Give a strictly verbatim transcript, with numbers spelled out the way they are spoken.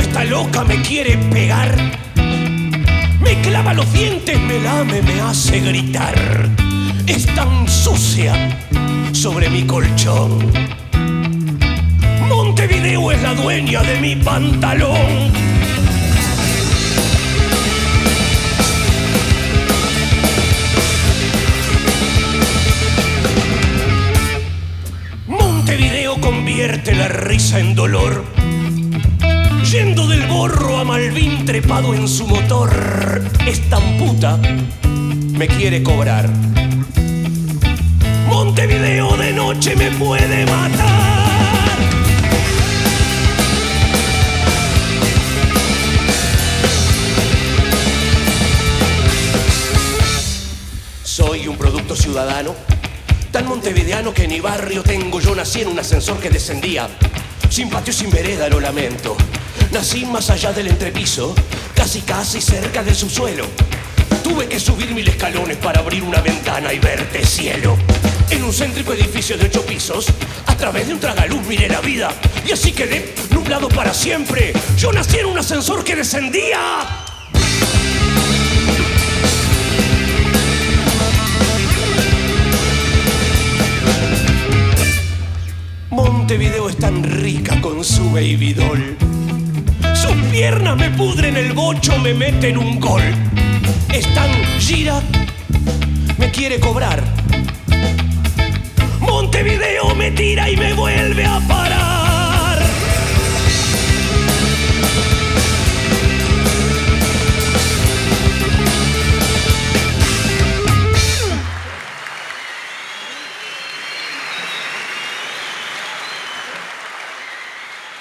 está loca, me quiere pegar. Me clava los dientes, me lame, me hace gritar. Es tan sucia sobre mi colchón. Montevideo es la dueña de mi pantalón. Montevideo convierte la risa en dolor. Yendo del Borro a Malvin trepado en su motor. Es tan puta, me quiere cobrar. Montevideo de noche me puede matar. Soy un producto ciudadano, tan montevideano que ni barrio tengo. Yo nací en un ascensor que descendía, sin patio y sin vereda, lo lamento. Nací más allá del entrepiso, casi casi cerca del subsuelo. Tuve que subir mil escalones para abrir una ventana y verte cielo. En un céntrico edificio de ocho pisos, a través de un tragaluz miré la vida, y así quedé nublado para siempre. Yo nací en un ascensor que descendía. Montevideo es tan rica con su baby doll. Sus piernas me pudren el bocho, me meten un gol. Es tan gira, me quiere cobrar. Montevideo me tira y me vuelve a parar.